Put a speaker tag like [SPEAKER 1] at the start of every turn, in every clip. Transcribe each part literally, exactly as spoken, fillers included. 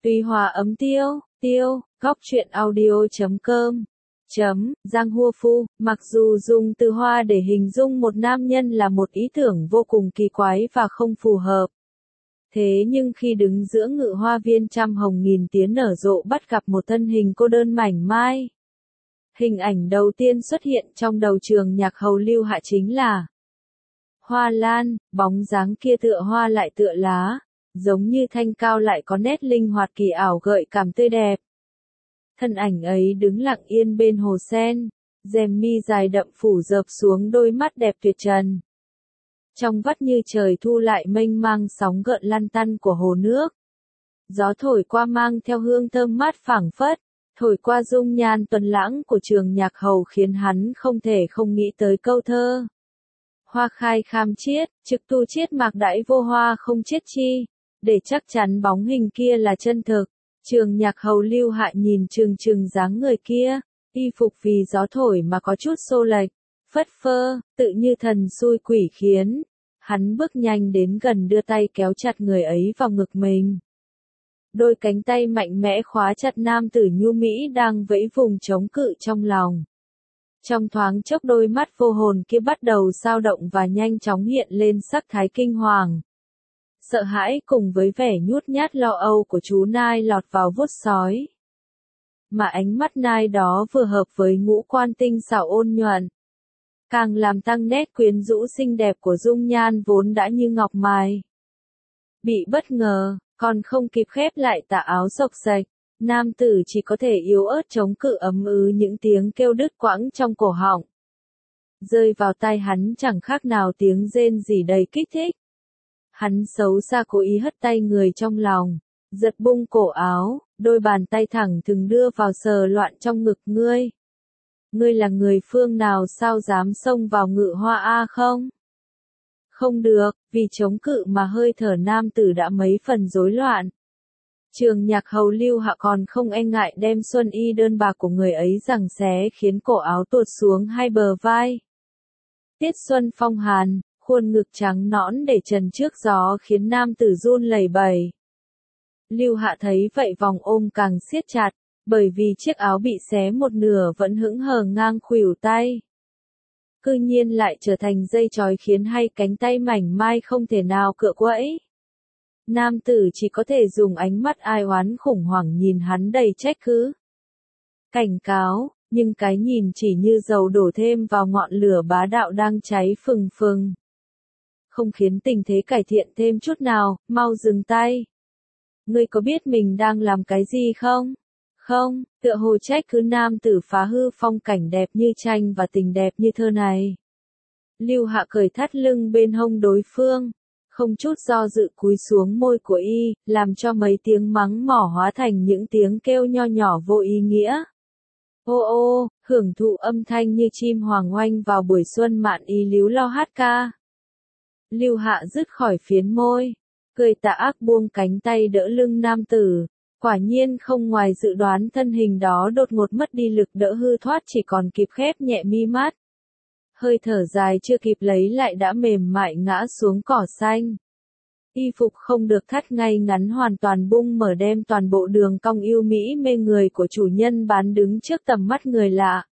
[SPEAKER 1] Tùy Hòa ấm tiêu, tiêu, góc truyện audio chấm com. Chấm, Giang Hua Phu, mặc dù dùng từ hoa để hình dung một nam nhân là một ý tưởng vô cùng kỳ quái và không phù hợp. Thế nhưng khi đứng giữa ngự hoa viên trăm hồng nghìn tía nở rộ bắt gặp một thân hình cô đơn mảnh mai. Hình ảnh đầu tiên xuất hiện trong đầu Trường Nhạc Hầu Lưu Hạ chính là hoa lan, bóng dáng kia tựa hoa lại tựa lá, giống như thanh cao lại có nét linh hoạt kỳ ảo gợi cảm tươi đẹp. Thân ảnh ấy đứng lặng yên bên hồ sen, rèm mi dài đậm phủ dợp xuống đôi mắt đẹp tuyệt trần. Trong vắt như trời thu lại mênh mang sóng gợn lăn tăn của hồ nước. Gió thổi qua mang theo hương thơm mát phảng phất, thổi qua dung nhan tuấn lãng của Trường Nhạc Hầu khiến hắn không thể không nghĩ tới câu thơ. Hoa khai kham chiết, trực tu chiết mạc đãi vô hoa không chiết chi, để chắc chắn bóng hình kia là chân thực. Trường Nhạc Hầu Lưu Hạ nhìn chừng chừng dáng người kia, y phục vì gió thổi mà có chút xô lệch, phất phơ, tự như thần xui quỷ khiến. Hắn bước nhanh đến gần đưa tay kéo chặt người ấy vào ngực mình. Đôi cánh tay mạnh mẽ khóa chặt nam tử nhu mỹ đang vẫy vùng chống cự trong lòng. Trong thoáng chốc đôi mắt vô hồn kia bắt đầu dao động và nhanh chóng hiện lên sắc thái kinh hoàng. Sợ hãi cùng với vẻ nhút nhát lo âu của chú nai lọt vào vuốt sói. Mà ánh mắt nai đó vừa hợp với ngũ quan tinh xảo ôn nhuận, càng làm tăng nét quyến rũ xinh đẹp của dung nhan vốn đã như ngọc mài. Bị bất ngờ, còn không kịp khép lại tà áo xộc xệch, nam tử chỉ có thể yếu ớt chống cự ấm ứ những tiếng kêu đứt quãng trong cổ họng. Rơi vào tai hắn chẳng khác nào tiếng rên rỉ đầy kích thích. Hắn xấu xa cố ý hất tay người trong lòng, giật bung cổ áo, đôi bàn tay thẳng thừng đưa vào sờ loạn trong ngực ngươi. Ngươi là người phương nào sao dám xông vào ngự hoa a không? Không được, vì chống cự mà hơi thở nam tử đã mấy phần rối loạn. Trường Nhạc Hầu Lưu Hạ còn không e ngại đem xuân y đơn bạc của người ấy giằng xé khiến cổ áo tuột xuống hai bờ vai. Tiết xuân phong hàn, khuôn ngực trắng nõn để trần trước gió khiến nam tử run lẩy bẩy. Lưu Hạ thấy vậy vòng ôm càng siết chặt, bởi vì chiếc áo bị xé một nửa vẫn hững hờ ngang khuỷu tay. Cư nhiên lại trở thành dây trói khiến hai cánh tay mảnh mai không thể nào cựa quẫy. Nam tử chỉ có thể dùng ánh mắt ai oán khủng hoảng nhìn hắn đầy trách cứ. Cảnh cáo, nhưng cái nhìn chỉ như dầu đổ thêm vào ngọn lửa bá đạo đang cháy phừng phừng. Không khiến tình thế cải thiện thêm chút nào, mau dừng tay. Ngươi có biết mình đang làm cái gì không? Không, tựa hồ trách cứ nam tử phá hư phong cảnh đẹp như tranh và tình đẹp như thơ này. Lưu Hạ cởi thắt lưng bên hông đối phương, không chút do dự cúi xuống môi của y, làm cho mấy tiếng mắng mỏ hóa thành những tiếng kêu nho nhỏ vô ý nghĩa. Ô ô, hưởng thụ âm thanh như chim hoàng oanh vào buổi xuân mạn ý líu lo hát ca. Lưu Hạ dứt khỏi phiến môi, cười tà ác buông cánh tay đỡ lưng nam tử. Quả nhiên không ngoài dự đoán thân hình đó đột ngột mất đi lực đỡ hư thoát chỉ còn kịp khép nhẹ mi mắt. Hơi thở dài chưa kịp lấy lại đã mềm mại ngã xuống cỏ xanh. Y phục không được thắt ngay ngắn hoàn toàn bung mở đem toàn bộ đường cong yêu mỹ mê người của chủ nhân bán đứng trước tầm mắt người lạ.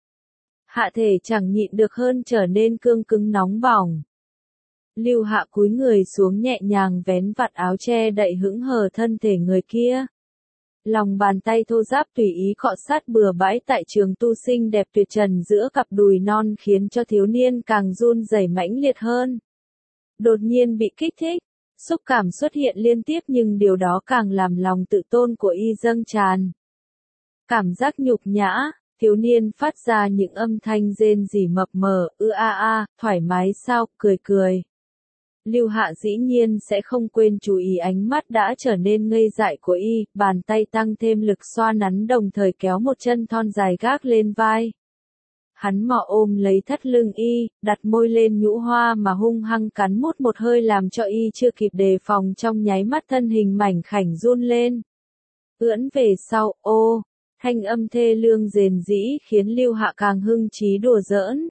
[SPEAKER 1] Hạ thể chẳng nhịn được hơn trở nên cương cứng nóng bỏng. Lưu Hạ cúi người xuống nhẹ nhàng vén vạt áo che đậy hững hờ thân thể người kia. Lòng bàn tay thô ráp tùy ý cọ sát bừa bãi tại trường tu xinh đẹp tuyệt trần giữa cặp đùi non khiến cho thiếu niên càng run rẩy mãnh liệt hơn. Đột nhiên bị kích thích, xúc cảm xuất hiện liên tiếp nhưng điều đó càng làm lòng tự tôn của y dâng tràn. Cảm giác nhục nhã, thiếu niên phát ra những âm thanh rên rỉ mập mờ, ư a a, thoải mái sao, cười cười. Lưu Hạ dĩ nhiên sẽ không quên chú ý ánh mắt đã trở nên ngây dại của y, bàn tay tăng thêm lực xoa nắn đồng thời kéo một chân thon dài gác lên vai. Hắn mò ôm lấy thắt lưng y, đặt môi lên nhũ hoa mà hung hăng cắn mút một hơi làm cho y chưa kịp đề phòng trong nháy mắt thân hình mảnh khảnh run lên. Ưỡn về sau, ô, thanh âm thê lương rền rĩ khiến Lưu Hạ càng hưng trí đùa giỡn.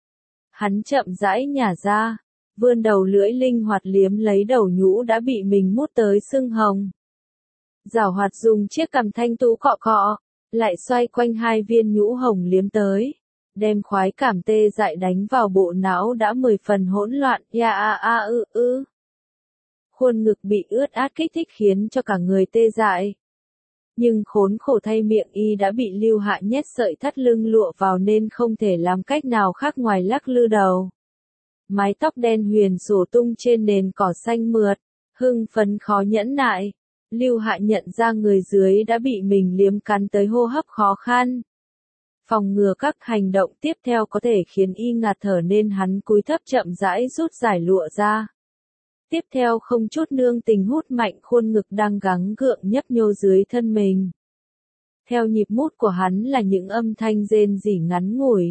[SPEAKER 1] Hắn chậm rãi nhả ra. Vươn đầu lưỡi linh hoạt liếm lấy đầu nhũ đã bị mình mút tới sưng hồng. Giảo hoạt dùng chiếc cằm thanh tú cọ cọ, lại xoay quanh hai viên nhũ hồng liếm tới, đem khoái cảm tê dại đánh vào bộ não đã mười phần hỗn loạn, ya a a ư ư. Khuôn ngực bị ướt át kích thích khiến cho cả người tê dại. Nhưng khốn khổ thay miệng y đã bị Lưu Hạ nhét sợi thắt lưng lụa vào nên không thể làm cách nào khác ngoài lắc lư đầu. Mái tóc đen huyền xổ tung trên nền cỏ xanh mượt, hưng phấn khó nhẫn nại. Lưu Hạ nhận ra người dưới đã bị mình liếm cắn tới hô hấp khó khăn. Phòng ngừa các hành động tiếp theo có thể khiến y ngạt thở nên hắn cúi thấp chậm rãi rút giải lụa ra. Tiếp theo không chút nương tình hút mạnh khuôn ngực đang gắng gượng nhấp nhô dưới thân mình. Theo nhịp mút của hắn là những âm thanh rên rỉ ngắn ngủi.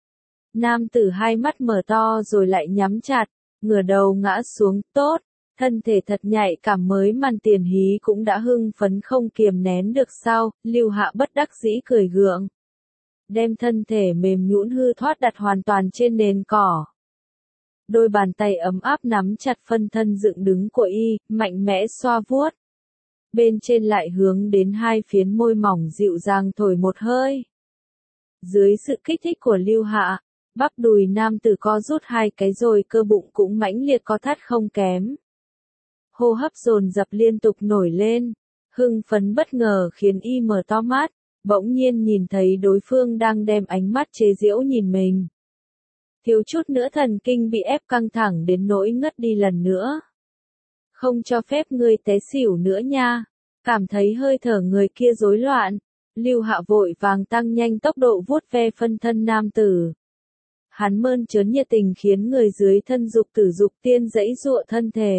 [SPEAKER 1] Nam tử hai mắt mở to rồi lại nhắm chặt, ngửa đầu ngã xuống, tốt, thân thể thật nhạy cảm mới màn tiền hí cũng đã hưng phấn không kiềm nén được sao, Lưu Hạ bất đắc dĩ cười gượng. Đem thân thể mềm nhũn hư thoát đặt hoàn toàn trên nền cỏ. Đôi bàn tay ấm áp nắm chặt phân thân dựng đứng của y, mạnh mẽ xoa vuốt. Bên trên lại hướng đến hai phiến môi mỏng dịu dàng thổi một hơi. Dưới sự kích thích của Lưu Hạ, bắp đùi nam tử co rút hai cái rồi cơ bụng cũng mãnh liệt co thắt không kém. Hô hấp dồn dập liên tục nổi lên, hưng phấn bất ngờ khiến y mở to mắt, bỗng nhiên nhìn thấy đối phương đang đem ánh mắt chế giễu nhìn mình. Thiếu chút nữa thần kinh bị ép căng thẳng đến nỗi ngất đi lần nữa. Không cho phép ngươi té xỉu nữa nha. Cảm thấy hơi thở người kia rối loạn, Lưu Hạ vội vàng tăng nhanh tốc độ vuốt ve phân thân nam tử. Hắn mơn trớn nhiệt tình khiến người dưới thân dục tử dục tiên dãy giụa thân thể.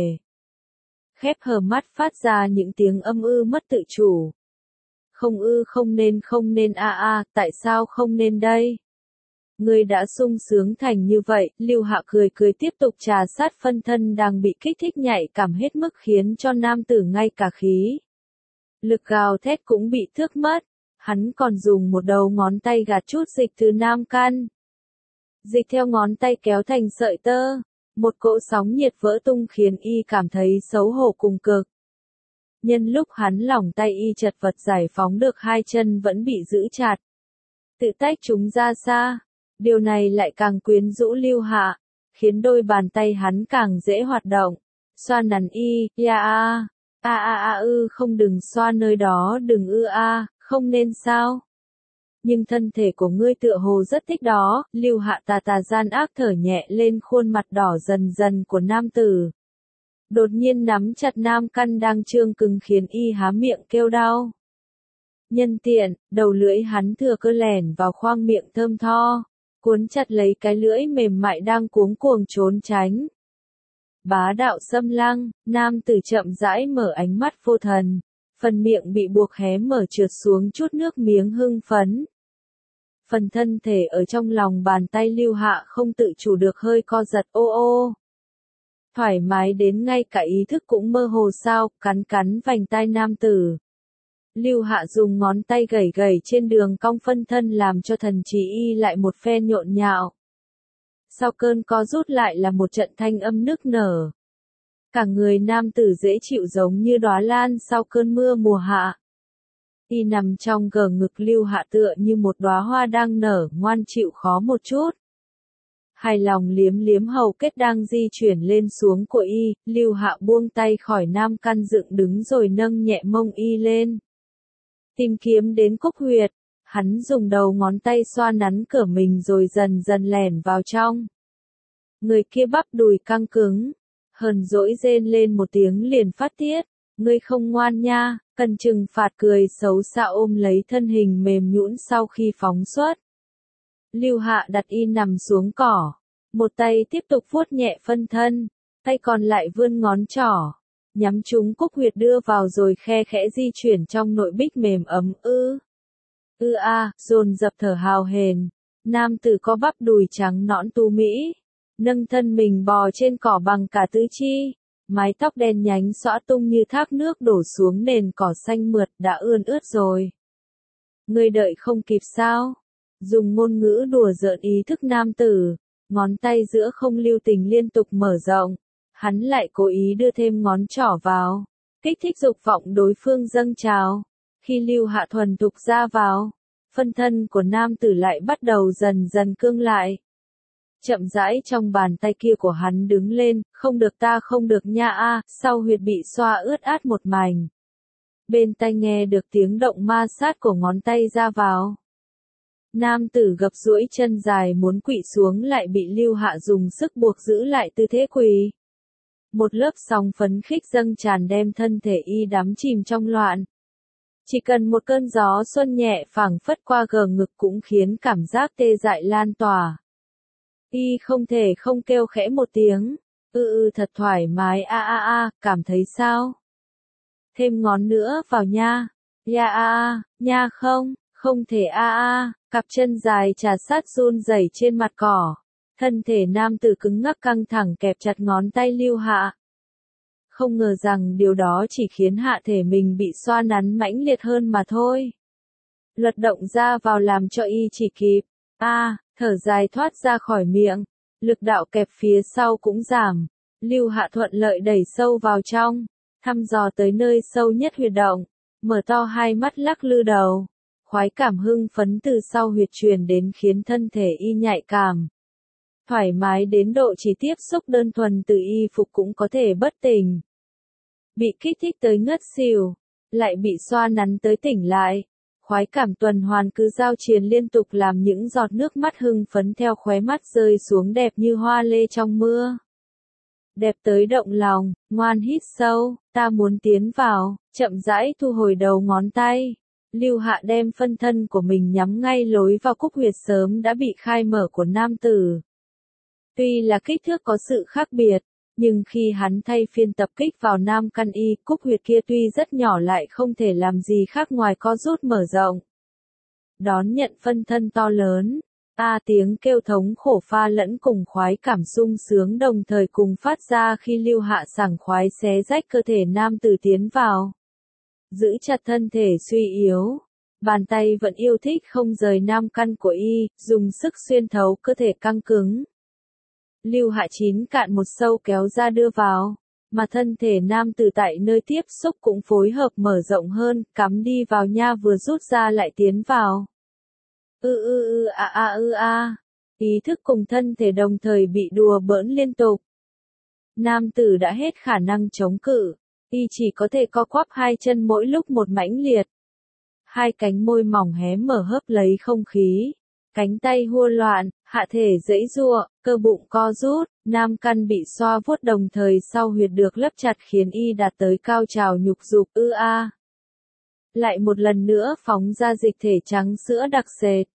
[SPEAKER 1] Khép hờ mắt phát ra những tiếng âm ư mất tự chủ. Không ư không nên không nên a a, tại sao không nên đây? Ngươi đã sung sướng thành như vậy, Lưu Hạ cười cười tiếp tục trà sát phân thân đang bị kích thích nhạy cảm hết mức khiến cho nam tử ngay cả khí. Lực gào thét cũng bị thước mất, hắn còn dùng một đầu ngón tay gạt chút dịch từ nam căn. Dịch theo ngón tay kéo thành sợi tơ, một cỗ sóng nhiệt vỡ tung khiến y cảm thấy xấu hổ cùng cực. Nhân lúc hắn lỏng tay y chật vật giải phóng được hai chân vẫn bị giữ chặt. Tự tách chúng ra xa, điều này lại càng quyến rũ Lưu Hạ, khiến đôi bàn tay hắn càng dễ hoạt động. Xoa nắn y, ya a, a a a ư không đừng xoa nơi đó đừng ư a, không nên sao? Nhưng thân thể của ngươi tựa hồ rất thích đó, Lưu Hạ tà tà gian ác thở nhẹ lên khuôn mặt đỏ dần dần của nam tử. Đột nhiên nắm chặt nam căn đang trương cứng khiến y há miệng kêu đau. Nhân tiện, đầu lưỡi hắn thừa cơ lẻn vào khoang miệng thơm tho, cuốn chặt lấy cái lưỡi mềm mại đang cuống cuồng trốn tránh. Bá đạo xâm lăng, nam tử chậm rãi mở ánh mắt vô thần, phần miệng bị buộc hé mở trượt xuống chút nước miếng hưng phấn. Phần thân thể ở trong lòng bàn tay Lưu Hạ không tự chủ được hơi co giật ô ô. Thoải mái đến ngay cả ý thức cũng mơ hồ sao, cắn cắn vành tai nam tử. Lưu Hạ dùng ngón tay gẩy gẩy trên đường cong phân thân làm cho thần trí y lại một phen nhộn nhạo. Sau cơn co rút lại là một trận thanh âm nức nở. Cả người nam tử dễ chịu giống như đóa lan sau cơn mưa mùa hạ. Y nằm trong gờ ngực Lưu Hạ tựa như một đóa hoa đang nở, ngoan chịu khó một chút. Hài lòng liếm liếm hầu kết đang di chuyển lên xuống của y, Lưu Hạ buông tay khỏi nam căn dựng đứng rồi nâng nhẹ mông y lên. Tìm kiếm đến cúc huyệt, hắn dùng đầu ngón tay xoa nắn cửa mình rồi dần dần lẻn vào trong. Người kia bắp đùi căng cứng, hờn dỗi rên lên một tiếng liền phát tiết, ngươi không ngoan nha, cần trừng phạt cười xấu xa ôm lấy thân hình mềm nhũn sau khi phóng xuất. Lưu Hạ đặt y nằm xuống cỏ, một tay tiếp tục vuốt nhẹ phân thân, tay còn lại vươn ngón trỏ, nhắm trúng cúc huyệt đưa vào rồi khe khẽ di chuyển trong nội bích mềm ấm ư. Ư a, dồn dập thở hào hển, nam tử có bắp đùi trắng nõn tu mỹ, nâng thân mình bò trên cỏ bằng cả tứ chi, mái tóc đen nhánh xõa tung như thác nước đổ xuống nền cỏ xanh mượt đã ươn ướt rồi. Ngươi đợi không kịp sao? Dùng ngôn ngữ đùa giỡn ý thức nam tử, ngón tay giữa không lưu tình liên tục mở rộng, hắn lại cố ý đưa thêm ngón trỏ vào, kích thích dục vọng đối phương dâng trào. Khi Lưu Hạ thuần thục ra vào, phân thân của nam tử lại bắt đầu dần dần cương lại. Chậm rãi trong bàn tay kia của hắn đứng lên, không được ta không được nha a, sau huyệt bị xoa ướt át một mảnh. Bên tai nghe được tiếng động ma sát của ngón tay ra vào. Nam tử gập duỗi chân dài muốn quỵ xuống lại bị Lưu Hạ dùng sức buộc giữ lại tư thế quỳ. Một lớp sóng phấn khích dâng tràn đem thân thể y đắm chìm trong loạn. Chỉ cần một cơn gió xuân nhẹ phảng phất qua gờ ngực cũng khiến cảm giác tê dại lan tỏa. Y không thể không kêu khẽ một tiếng, ư ư thật thoải mái a a a, cảm thấy sao? Thêm ngón nữa vào nha, ya a a, nha không, không thể a a, cặp chân dài trà sát run rẩy trên mặt cỏ. Thân thể nam tử cứng ngắc căng thẳng kẹp chặt ngón tay Lưu Hạ. Không ngờ rằng điều đó chỉ khiến hạ thể mình bị xoa nắn mãnh liệt hơn mà thôi. Luật động ra vào làm cho y chỉ kịp. A, à, thở dài thoát ra khỏi miệng. Lực đạo kẹp phía sau cũng giảm. Lưu Hạ thuận lợi đẩy sâu vào trong. Thăm dò tới nơi sâu nhất huyệt động. Mở to hai mắt lắc lư đầu. Khoái cảm hưng phấn từ sau huyệt truyền đến khiến thân thể y nhạy cảm. Thoải mái đến độ chỉ tiếp xúc đơn thuần từ y phục cũng có thể bất tỉnh. Bị kích thích tới ngất xỉu, lại bị xoa nắn tới tỉnh lại. Khoái cảm tuần hoàn cứ giao chiến liên tục làm những giọt nước mắt hưng phấn theo khóe mắt rơi xuống đẹp như hoa lê trong mưa. Đẹp tới động lòng, ngoan hít sâu, ta muốn tiến vào, chậm rãi thu hồi đầu ngón tay. Lưu Hạ đem phân thân của mình nhắm ngay lối vào cúc huyệt sớm đã bị khai mở của nam tử. Tuy là kích thước có sự khác biệt, nhưng khi hắn thay phiên tập kích vào nam căn y, cúc huyệt kia tuy rất nhỏ lại không thể làm gì khác ngoài co rút mở rộng. Đón nhận phân thân to lớn, a tiếng kêu thống khổ pha lẫn cùng khoái cảm sung sướng đồng thời cùng phát ra khi Lưu Hạ sảng khoái xé rách cơ thể nam tử tiến vào. Giữ chặt thân thể suy yếu. Bàn tay vẫn yêu thích không rời nam căn của y, dùng sức xuyên thấu cơ thể căng cứng. Lưu Hạ chín cạn một sâu kéo ra đưa vào, mà thân thể nam tử tại nơi tiếp xúc cũng phối hợp mở rộng hơn, cắm đi vào nha vừa rút ra lại tiến vào. Ư ư ư a a ư a, ý thức cùng thân thể đồng thời bị đùa bỡn liên tục. Nam tử đã hết khả năng chống cự, y chỉ có thể co quắp hai chân mỗi lúc một mãnh liệt. Hai cánh môi mỏng hé mở hấp lấy không khí. Cánh tay hua loạn, hạ thể giãy giụa, cơ bụng co rút, nam căn bị xoa vuốt đồng thời sau huyệt được lấp chặt khiến y đạt tới cao trào nhục dục ư a. Lại một lần nữa phóng ra dịch thể trắng sữa đặc sệt.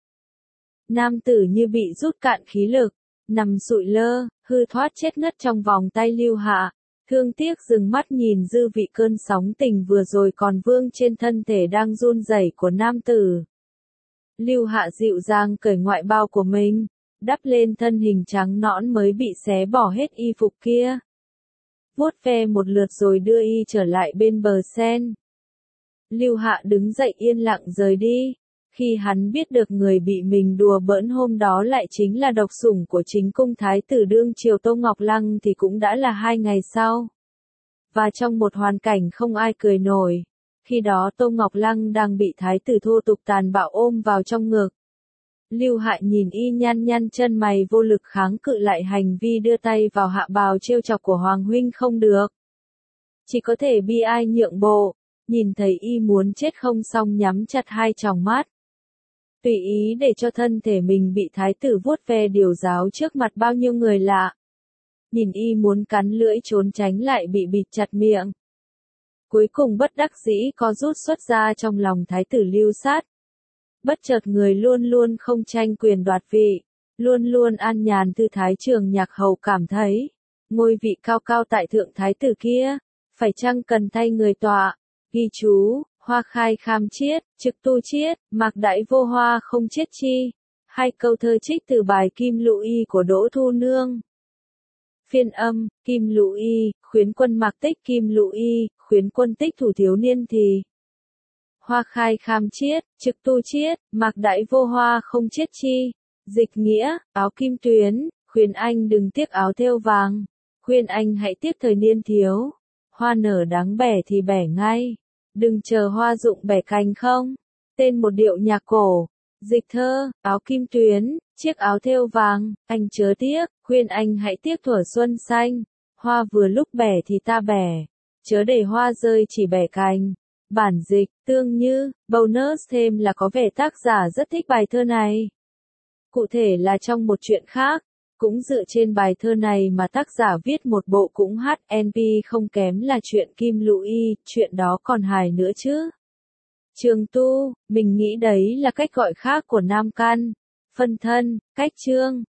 [SPEAKER 1] Nam tử như bị rút cạn khí lực, nằm sụi lơ, hư thoát chết ngất trong vòng tay Lưu Hạ. Thương tiếc dừng mắt nhìn dư vị cơn sóng tình vừa rồi còn vương trên thân thể đang run rẩy của nam tử. Lưu Hạ dịu dàng cởi ngoại bao của mình, đắp lên thân hình trắng nõn mới bị xé bỏ hết y phục kia. Vuốt ve một lượt rồi đưa y trở lại bên bờ sen. Lưu Hạ đứng dậy yên lặng rời đi. Khi hắn biết được người bị mình đùa bỡn hôm đó lại chính là độc sủng của chính cung thái tử đương triều Tô Ngọc Lăng thì cũng đã là hai ngày sau. Và trong một hoàn cảnh không ai cười nổi. Khi đó Tô Ngọc Lăng đang bị thái tử thô tục tàn bạo ôm vào trong ngực. Lưu Hạ nhìn y nhăn nhăn chân mày vô lực kháng cự lại hành vi đưa tay vào hạ bào trêu chọc của Hoàng huynh không được. Chỉ có thể bi ai nhượng bộ, nhìn thấy y muốn chết không xong nhắm chặt hai tròng mắt. Tùy ý để cho thân thể mình bị thái tử vuốt ve điều giáo trước mặt bao nhiêu người lạ. Nhìn y muốn cắn lưỡi trốn tránh lại bị bịt chặt miệng. Cuối cùng bất đắc dĩ có rút xuất ra trong lòng thái tử Lưu Sát. Bất chợt người luôn luôn không tranh quyền đoạt vị, luôn luôn an nhàn thư thái Trường Nhạc Hầu cảm thấy, ngôi vị cao cao tại thượng thái tử kia, phải chăng cần thay người tọa. Ghi chú, hoa khai kham chiết, trực tu chiết, mạc đại vô hoa không chiết chi. Hai câu thơ trích từ bài Kim Lũ Y của Đỗ Thu Nương. Phiên âm, Kim Lũ Y, khuyến quân mạc tích Kim Lũ Y, khuyến quân tích thủ thiếu niên thì. Hoa khai kham chiết, trực tu chiết, mạc đại vô hoa không chiết chi. Dịch nghĩa, áo kim tuyến, khuyên anh đừng tiếc áo thêu vàng. Khuyên anh hãy tiếc thời niên thiếu. Hoa nở đáng bẻ thì bẻ ngay. Đừng chờ hoa rụng bẻ cành không. Tên một điệu nhạc cổ. Dịch thơ, áo kim tuyến, chiếc áo thêu vàng, anh chớ tiếc, khuyên anh hãy tiếc thuở xuân xanh. Hoa vừa lúc bẻ thì ta bẻ, chớ để hoa rơi chỉ bẻ cành. Bản dịch, Tương Như, bonus thêm là có vẻ tác giả rất thích bài thơ này. Cụ thể là trong một chuyện khác, cũng dựa trên bài thơ này mà tác giả viết một bộ cũng hát en pê không kém là chuyện Kim Louis, chuyện đó còn hài nữa chứ. Trường tu, mình nghĩ đấy là cách gọi khác của Nam Căn. Phân thân, cách chương.